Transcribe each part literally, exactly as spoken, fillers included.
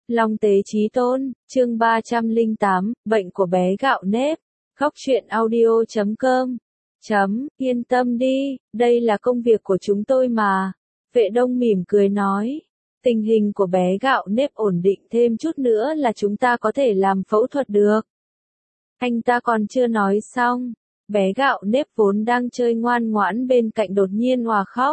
Long tế chí tôn, chương ba trăm lẻ tám, bệnh của bé gạo nếp. Góc truyện audio chấm com. Chấm, yên tâm đi, đây là công việc của chúng tôi mà. Vệ Đông mỉm cười nói. Tình hình của bé gạo nếp ổn định thêm chút nữa là chúng ta có thể làm phẫu thuật được. Anh ta còn chưa nói xong. Bé gạo nếp vốn đang chơi ngoan ngoãn bên cạnh đột nhiên òa khóc.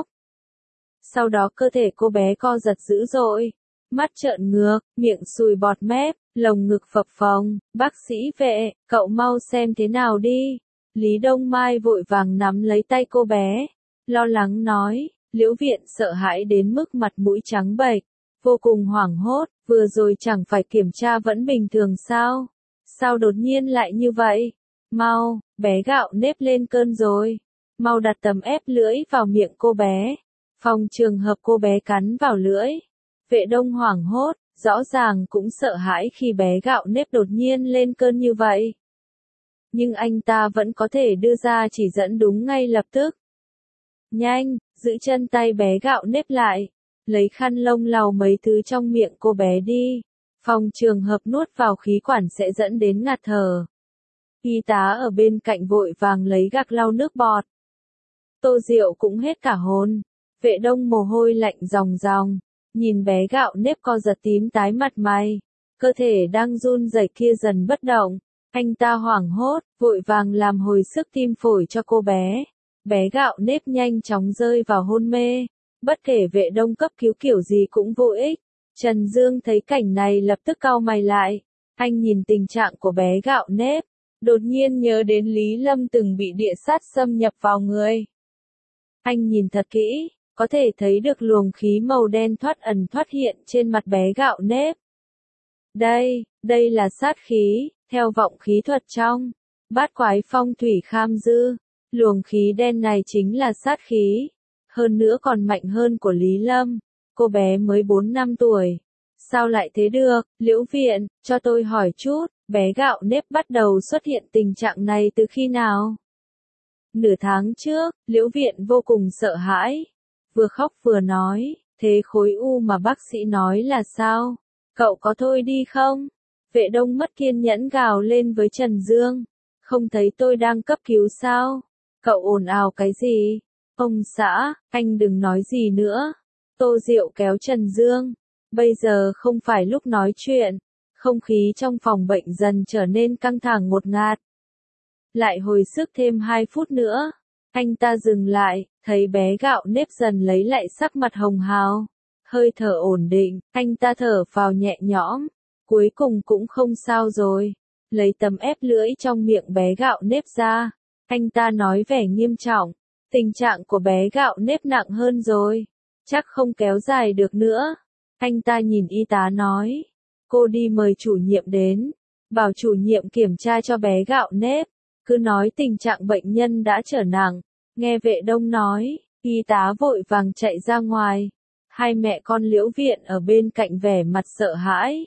Sau đó cơ thể cô bé co giật dữ dội. Mắt trợn ngược, miệng sùi bọt mép, lồng ngực phập phồng. Bác sĩ Vệ, cậu mau xem thế nào đi. Lý Đông Mai vội vàng nắm lấy tay cô bé. Lo lắng nói, Liễu Viện sợ hãi đến mức mặt mũi trắng bệch. Vô cùng hoảng hốt, vừa rồi chẳng phải kiểm tra vẫn bình thường sao? Sao đột nhiên lại như vậy? Mau, bé gạo nếp lên cơn rồi. Mau đặt tấm ép lưỡi vào miệng cô bé. Phòng trường hợp cô bé cắn vào lưỡi. Vệ Đông hoảng hốt, rõ ràng cũng sợ hãi khi bé gạo nếp đột nhiên lên cơn như vậy. Nhưng anh ta vẫn có thể đưa ra chỉ dẫn đúng ngay lập tức. Nhanh, giữ chân tay bé gạo nếp lại. Lấy khăn lông lau mấy thứ trong miệng cô bé đi. Phòng trường hợp nuốt vào khí quản sẽ dẫn đến ngạt thở. Y tá ở bên cạnh vội vàng lấy gạc lau nước bọt. Tô Diệu cũng hết cả hồn. Vệ Đông mồ hôi lạnh ròng ròng. Nhìn bé gạo nếp co giật tím tái mặt mày. Cơ thể đang run rẩy kia dần bất động. Anh ta hoảng hốt, vội vàng làm hồi sức tim phổi cho cô bé. Bé gạo nếp nhanh chóng rơi vào hôn mê. Bất kể Vệ Đông cấp cứu kiểu gì cũng vô ích. Trần Dương thấy cảnh này lập tức cau mày lại. Anh nhìn tình trạng của bé gạo nếp. Đột nhiên nhớ đến Lý Lâm từng bị địa sát xâm nhập vào người. Anh nhìn thật kỹ, có thể thấy được luồng khí màu đen thoát ẩn thoát hiện trên mặt bé gạo nếp. Đây, đây là sát khí, theo vọng khí thuật trong Bát Quái Phong Thủy Kham Dư. Luồng khí đen này chính là sát khí. Hơn nữa còn mạnh hơn của Lý Lâm. Cô bé mới bốn năm tuổi. Sao lại thế được, Liễu Viện, cho tôi hỏi chút, bé gạo nếp bắt đầu xuất hiện tình trạng này từ khi nào? Nửa tháng trước, Liễu Viện vô cùng sợ hãi. Vừa khóc vừa nói, thế khối u mà bác sĩ nói là sao? Cậu có thôi đi không? Vệ Đông mất kiên nhẫn gào lên với Trần Dương. Không thấy tôi đang cấp cứu sao? Cậu ồn ào cái gì? Ông xã, anh đừng nói gì nữa. Tô Diệu kéo Trần Dương. Bây giờ không phải lúc nói chuyện. Không khí trong phòng bệnh dần trở nên căng thẳng ngột ngạt. Lại hồi sức thêm hai phút nữa. Anh ta dừng lại, thấy bé gạo nếp dần lấy lại sắc mặt hồng hào. Hơi thở ổn định, anh ta thở phào nhẹ nhõm. Cuối cùng cũng không sao rồi. Lấy tấm ép lưỡi trong miệng bé gạo nếp ra. Anh ta nói vẻ nghiêm trọng. Tình trạng của bé gạo nếp nặng hơn rồi. Chắc không kéo dài được nữa. Anh ta nhìn y tá nói. Cô đi mời chủ nhiệm đến. Bảo chủ nhiệm kiểm tra cho bé gạo nếp. Cứ nói tình trạng bệnh nhân đã trở nặng. Nghe Vệ Đông nói, y tá vội vàng chạy ra ngoài. Hai mẹ con Liễu Viện ở bên cạnh vẻ mặt sợ hãi.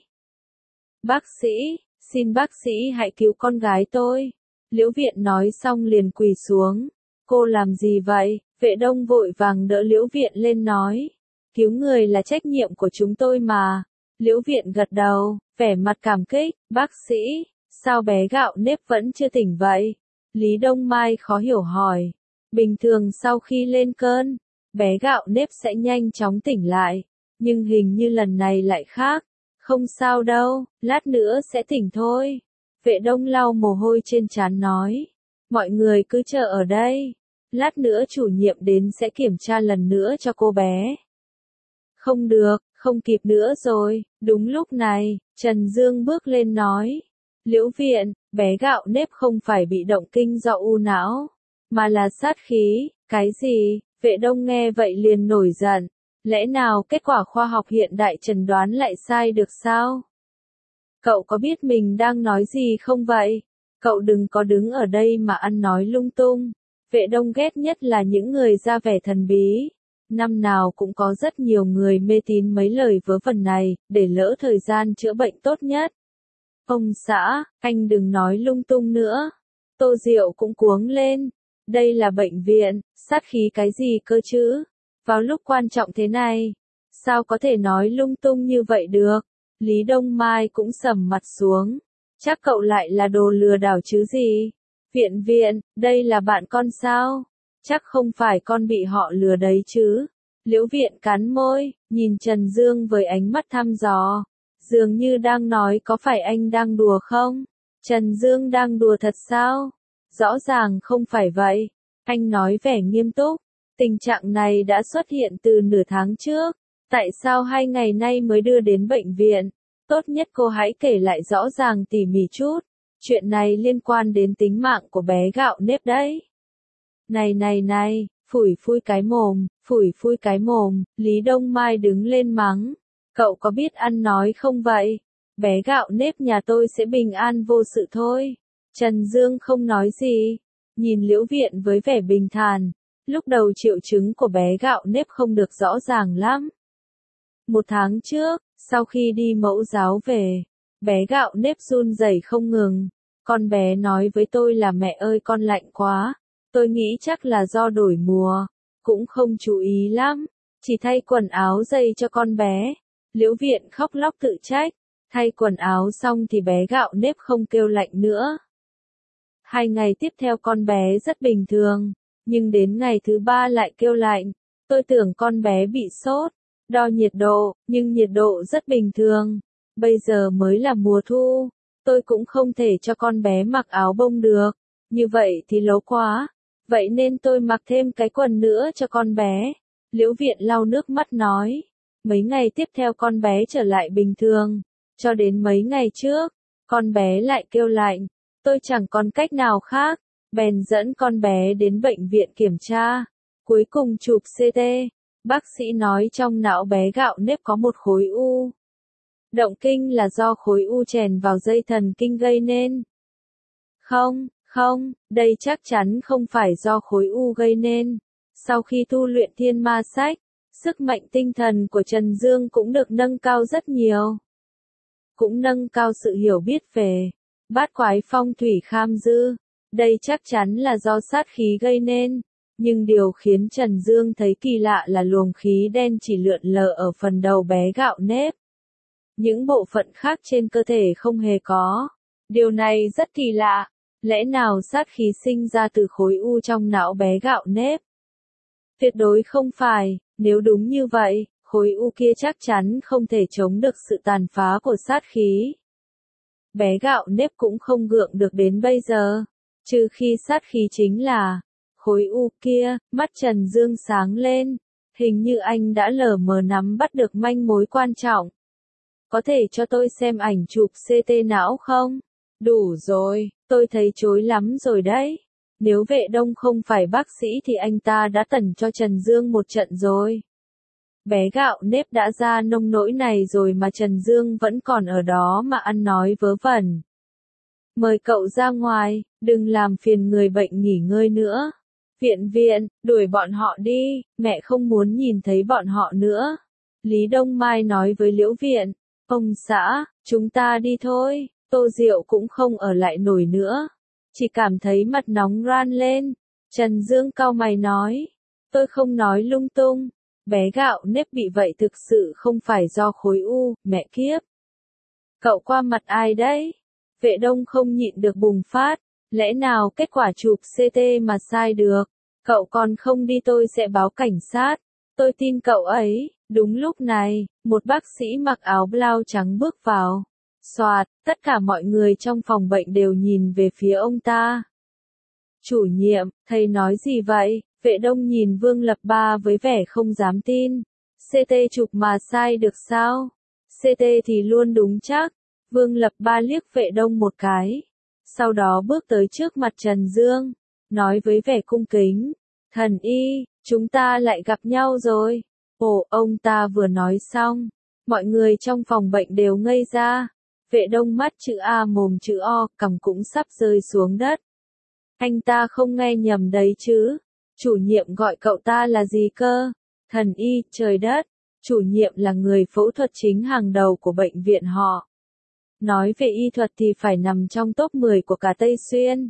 Bác sĩ, xin bác sĩ hãy cứu con gái tôi. Liễu Viện nói xong liền quỳ xuống. Cô làm gì vậy? Vệ Đông vội vàng đỡ Liễu Viện lên nói. Cứu người là trách nhiệm của chúng tôi mà. Liễu Viện gật đầu, vẻ mặt cảm kích. Bác sĩ, sao bé gạo nếp vẫn chưa tỉnh vậy? Lý Đông Mai khó hiểu hỏi. Bình thường sau khi lên cơn, bé gạo nếp sẽ nhanh chóng tỉnh lại. Nhưng hình như lần này lại khác. Không sao đâu, lát nữa sẽ tỉnh thôi. Vệ Đông lau mồ hôi trên trán nói. Mọi người cứ chờ ở đây. Lát nữa chủ nhiệm đến sẽ kiểm tra lần nữa cho cô bé. Không được, không kịp nữa rồi. Đúng lúc này, Trần Dương bước lên nói. Liễu Viện, bé gạo nếp không phải bị động kinh do u não, mà là sát khí. Cái gì? Vệ Đông nghe vậy liền nổi giận. Lẽ nào kết quả khoa học hiện đại chẩn đoán lại sai được sao? Cậu có biết mình đang nói gì không vậy? Cậu đừng có đứng ở đây mà ăn nói lung tung. Vệ Đông ghét nhất là những người ra vẻ thần bí. Năm nào cũng có rất nhiều người mê tín mấy lời vớ vẩn này, để lỡ thời gian chữa bệnh tốt nhất. Ông xã, anh đừng nói lung tung nữa. Tô Diệu cũng cuống lên. Đây là bệnh viện, sát khí cái gì cơ chứ? Vào lúc quan trọng thế này, sao có thể nói lung tung như vậy được? Lý Đông Mai cũng sầm mặt xuống. Chắc cậu lại là đồ lừa đảo chứ gì? Viện viện, đây là bạn con sao? Chắc không phải con bị họ lừa đấy chứ? Liễu Viện cắn môi, nhìn Trần Dương với ánh mắt thăm dò. Dường như đang nói có phải anh đang đùa không? Trần Dương đang đùa thật sao? Rõ ràng không phải vậy. Anh nói vẻ nghiêm túc. Tình trạng này đã xuất hiện từ nửa tháng trước. Tại sao hai ngày nay mới đưa đến bệnh viện? Tốt nhất cô hãy kể lại rõ ràng tỉ mỉ chút. Chuyện này liên quan đến tính mạng của bé gạo nếp đấy. Này này này, phủi phui cái mồm, phủi phui cái mồm, Lý Đông Mai đứng lên mắng. Cậu có biết ăn nói không vậy? Bé gạo nếp nhà tôi sẽ bình an vô sự thôi. Trần Dương không nói gì, nhìn Liễu Viện với vẻ bình thản. Lúc đầu triệu chứng của bé gạo nếp không được rõ ràng lắm. Một tháng trước, sau khi đi mẫu giáo về, bé gạo nếp run rẩy không ngừng. Con bé nói với tôi là mẹ ơi con lạnh quá. Tôi nghĩ chắc là do đổi mùa. Cũng không chú ý lắm. Chỉ thay quần áo giày cho con bé. Liễu Viện khóc lóc tự trách. Thay quần áo xong thì bé gạo nếp không kêu lạnh nữa. Hai ngày tiếp theo con bé rất bình thường. Nhưng đến ngày thứ ba lại kêu lạnh. Tôi tưởng con bé bị sốt. Đo nhiệt độ, nhưng nhiệt độ rất bình thường. Bây giờ mới là mùa thu. Tôi cũng không thể cho con bé mặc áo bông được. Như vậy thì lố quá. Vậy nên tôi mặc thêm cái quần nữa cho con bé. Liễu Viện lau nước mắt nói. Mấy ngày tiếp theo con bé trở lại bình thường. Cho đến mấy ngày trước, con bé lại kêu lạnh. Tôi chẳng còn cách nào khác. Bèn dẫn con bé đến bệnh viện kiểm tra. Cuối cùng chụp xê tê. Bác sĩ nói trong não bé gạo nếp có một khối u. Động kinh là do khối u chèn vào dây thần kinh gây nên. Không, không, đây chắc chắn không phải do khối u gây nên. Sau khi tu luyện thiên ma sách, sức mạnh tinh thần của Trần Dương cũng được nâng cao rất nhiều. Cũng nâng cao sự hiểu biết về bát quái phong thủy kham dư. Đây chắc chắn là do sát khí gây nên. Nhưng điều khiến Trần Dương thấy kỳ lạ là luồng khí đen chỉ lượn lờ ở phần đầu bé gạo nếp. Những bộ phận khác trên cơ thể không hề có. Điều này rất kỳ lạ. Lẽ nào sát khí sinh ra từ khối u trong não bé gạo nếp? Tuyệt đối không phải, nếu đúng như vậy, khối u kia chắc chắn không thể chống được sự tàn phá của sát khí. Bé gạo nếp cũng không gượng được đến bây giờ, trừ khi sát khí chính là khối u kia. Mắt Trần Dương sáng lên, hình như anh đã lờ mờ nắm bắt được manh mối quan trọng. Có thể cho tôi xem ảnh chụp xê tê não không? Đủ rồi, tôi thấy chối lắm rồi đấy. Nếu Vệ Đông không phải bác sĩ thì anh ta đã tẩn cho Trần Dương một trận rồi. Bé gạo nếp đã ra nông nỗi này rồi mà Trần Dương vẫn còn ở đó mà ăn nói vớ vẩn. Mời cậu ra ngoài, đừng làm phiền người bệnh nghỉ ngơi nữa. Viện viện, đuổi bọn họ đi, mẹ không muốn nhìn thấy bọn họ nữa. Lý Đông Mai nói với Liễu Viện. Ông xã, chúng ta đi thôi. Tô Diệu cũng không ở lại nổi nữa. Chỉ cảm thấy mặt nóng ran lên. Trần Dương cau mày nói. Tôi không nói lung tung. Bé gạo nếp bị vậy thực sự không phải do khối u, mẹ kiếp. Cậu qua mặt ai đấy? Vệ Đông không nhịn được bùng phát. Lẽ nào kết quả chụp xê tê mà sai được? Cậu còn không đi tôi sẽ báo cảnh sát. Tôi tin cậu ấy. Đúng lúc này, một bác sĩ mặc áo blau trắng bước vào. Soạt, tất cả mọi người trong phòng bệnh đều nhìn về phía ông ta. Chủ nhiệm, thầy nói gì vậy? Vệ Đông nhìn Vương Lập Ba với vẻ không dám tin. xê tê chụp mà sai được sao? xê tê thì luôn đúng chắc. Vương Lập Ba liếc Vệ Đông một cái. Sau đó bước tới trước mặt Trần Dương. Nói với vẻ cung kính. Thần y, chúng ta lại gặp nhau rồi. Ồ, ông ta vừa nói xong. Mọi người trong phòng bệnh đều ngây ra. Vệ Đông mắt chữ A mồm chữ O, cằm cũng sắp rơi xuống đất. Anh ta không nghe nhầm đấy chứ. Chủ nhiệm gọi cậu ta là gì cơ? Thần y, trời đất. Chủ nhiệm là người phẫu thuật chính hàng đầu của bệnh viện họ. Nói về y thuật thì phải nằm trong top mười của cả Tây Xuyên.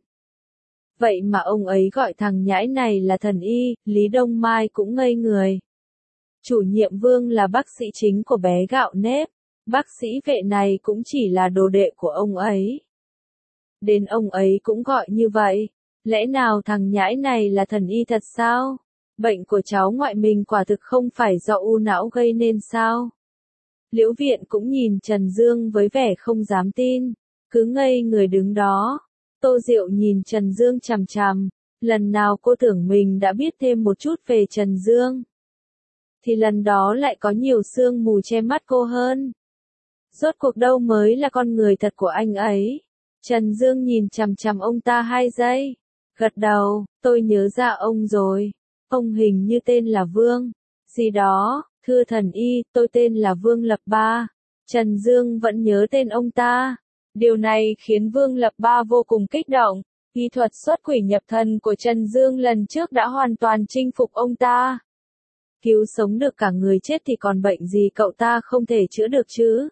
Vậy mà ông ấy gọi thằng nhãi này là thần y, Lý Đông Mai cũng ngây người. Chủ nhiệm Vương là bác sĩ chính của bé gạo nếp. Bác sĩ Vệ này cũng chỉ là đồ đệ của ông ấy. Đến ông ấy cũng gọi như vậy. Lẽ nào thằng nhãi này là thần y thật sao? Bệnh của cháu ngoại mình quả thực không phải do u não gây nên sao? Liễu Viện cũng nhìn Trần Dương với vẻ không dám tin, cứ ngây người đứng đó. Tô Diệu nhìn Trần Dương chằm chằm, lần nào cô tưởng mình đã biết thêm một chút về Trần Dương, thì lần đó lại có nhiều sương mù che mắt cô hơn. Rốt cuộc đâu mới là con người thật của anh ấy? Trần Dương nhìn chằm chằm ông ta hai giây, gật đầu, tôi nhớ ra ông rồi. Ông hình như tên là Vương gì đó, thưa thần y, tôi tên là Vương Lập Ba. Trần Dương vẫn nhớ tên ông ta. Điều này khiến Vương Lập Ba vô cùng kích động. Y thuật xuất quỷ nhập thần của Trần Dương lần trước đã hoàn toàn chinh phục ông ta. Cứu sống được cả người chết thì còn bệnh gì cậu ta không thể chữa được chứ?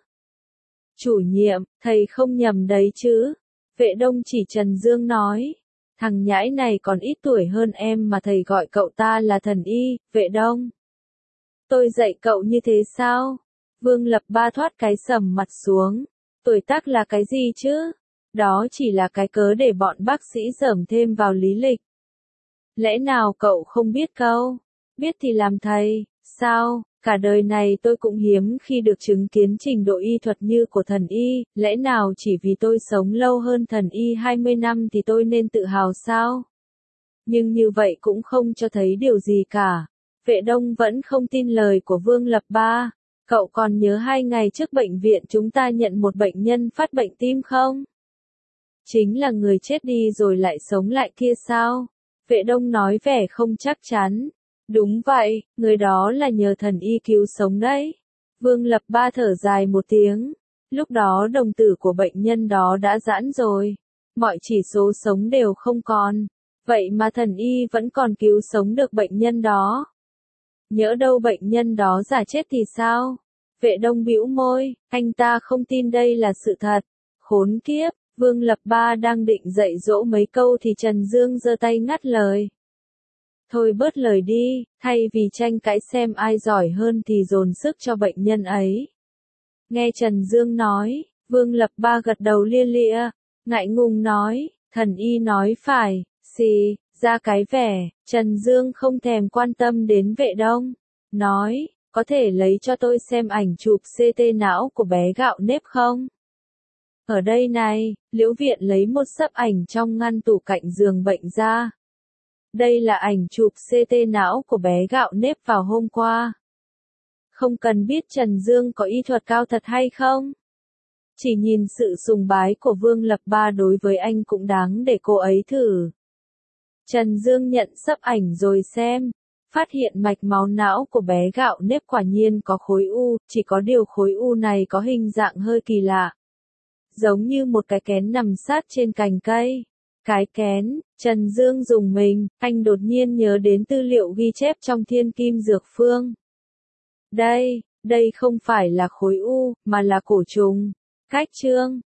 Chủ nhiệm, thầy không nhầm đấy chứ? Vệ Đông chỉ Trần Dương nói. Thằng nhãi này còn ít tuổi hơn em mà thầy gọi cậu ta là thần y, Vệ Đông. Tôi dạy cậu như thế sao? Vương Lập Ba thoát cái sầm mặt xuống. Tuổi tác là cái gì chứ? Đó chỉ là cái cớ để bọn bác sĩ dởm thêm vào lý lịch. Lẽ nào cậu không biết câu? Biết thì làm thầy, sao? Cả đời này tôi cũng hiếm khi được chứng kiến trình độ y thuật như của thần y, lẽ nào chỉ vì tôi sống lâu hơn thần y hai mươi năm thì tôi nên tự hào sao? Nhưng như vậy cũng không cho thấy điều gì cả. Vệ Đông vẫn không tin lời của Vương Lập Ba. Cậu còn nhớ hai ngày trước bệnh viện chúng ta nhận một bệnh nhân phát bệnh tim không? Chính là người chết đi rồi lại sống lại kia sao? Vệ Đông nói vẻ không chắc chắn. Đúng vậy, người đó là nhờ thần y cứu sống đấy. Vương Lập Ba thở dài một tiếng. Lúc đó đồng tử của bệnh nhân đó đã giãn rồi. Mọi chỉ số sống đều không còn. Vậy mà thần y vẫn còn cứu sống được bệnh nhân đó. Nhỡ đâu bệnh nhân đó giả chết thì sao? Vệ Đông bĩu môi, anh ta không tin đây là sự thật. Khốn kiếp, Vương Lập Ba đang định dạy dỗ mấy câu thì Trần Dương giơ tay ngắt lời. Thôi bớt lời đi, thay vì tranh cãi xem ai giỏi hơn thì dồn sức cho bệnh nhân ấy. Nghe Trần Dương nói, Vương Lập Ba gật đầu lia lịa, ngại ngùng nói, thần y nói phải, xì, ra cái vẻ. Trần Dương không thèm quan tâm đến Vệ Đông, nói, có thể lấy cho tôi xem ảnh chụp xê tê não của bé gạo nếp không? Ở đây này, Liễu Viện lấy một xấp ảnh trong ngăn tủ cạnh giường bệnh ra. Đây là ảnh chụp xê tê não của bé gạo nếp vào hôm qua. Không cần biết Trần Dương có y thuật cao thật hay không. Chỉ nhìn sự sùng bái của Vương Lập Ba đối với anh cũng đáng để cô ấy thử. Trần Dương nhận xấp ảnh rồi xem. Phát hiện mạch máu não của bé gạo nếp quả nhiên có khối u, chỉ có điều khối u này có hình dạng hơi kỳ lạ. Giống như một cái kén nằm sát trên cành cây. Cái kén, Trần Dương dùng mình, anh đột nhiên nhớ đến tư liệu ghi chép trong Thiên Kim Dược Phương. Đây, đây không phải là khối u, mà là cổ trùng. Cách chương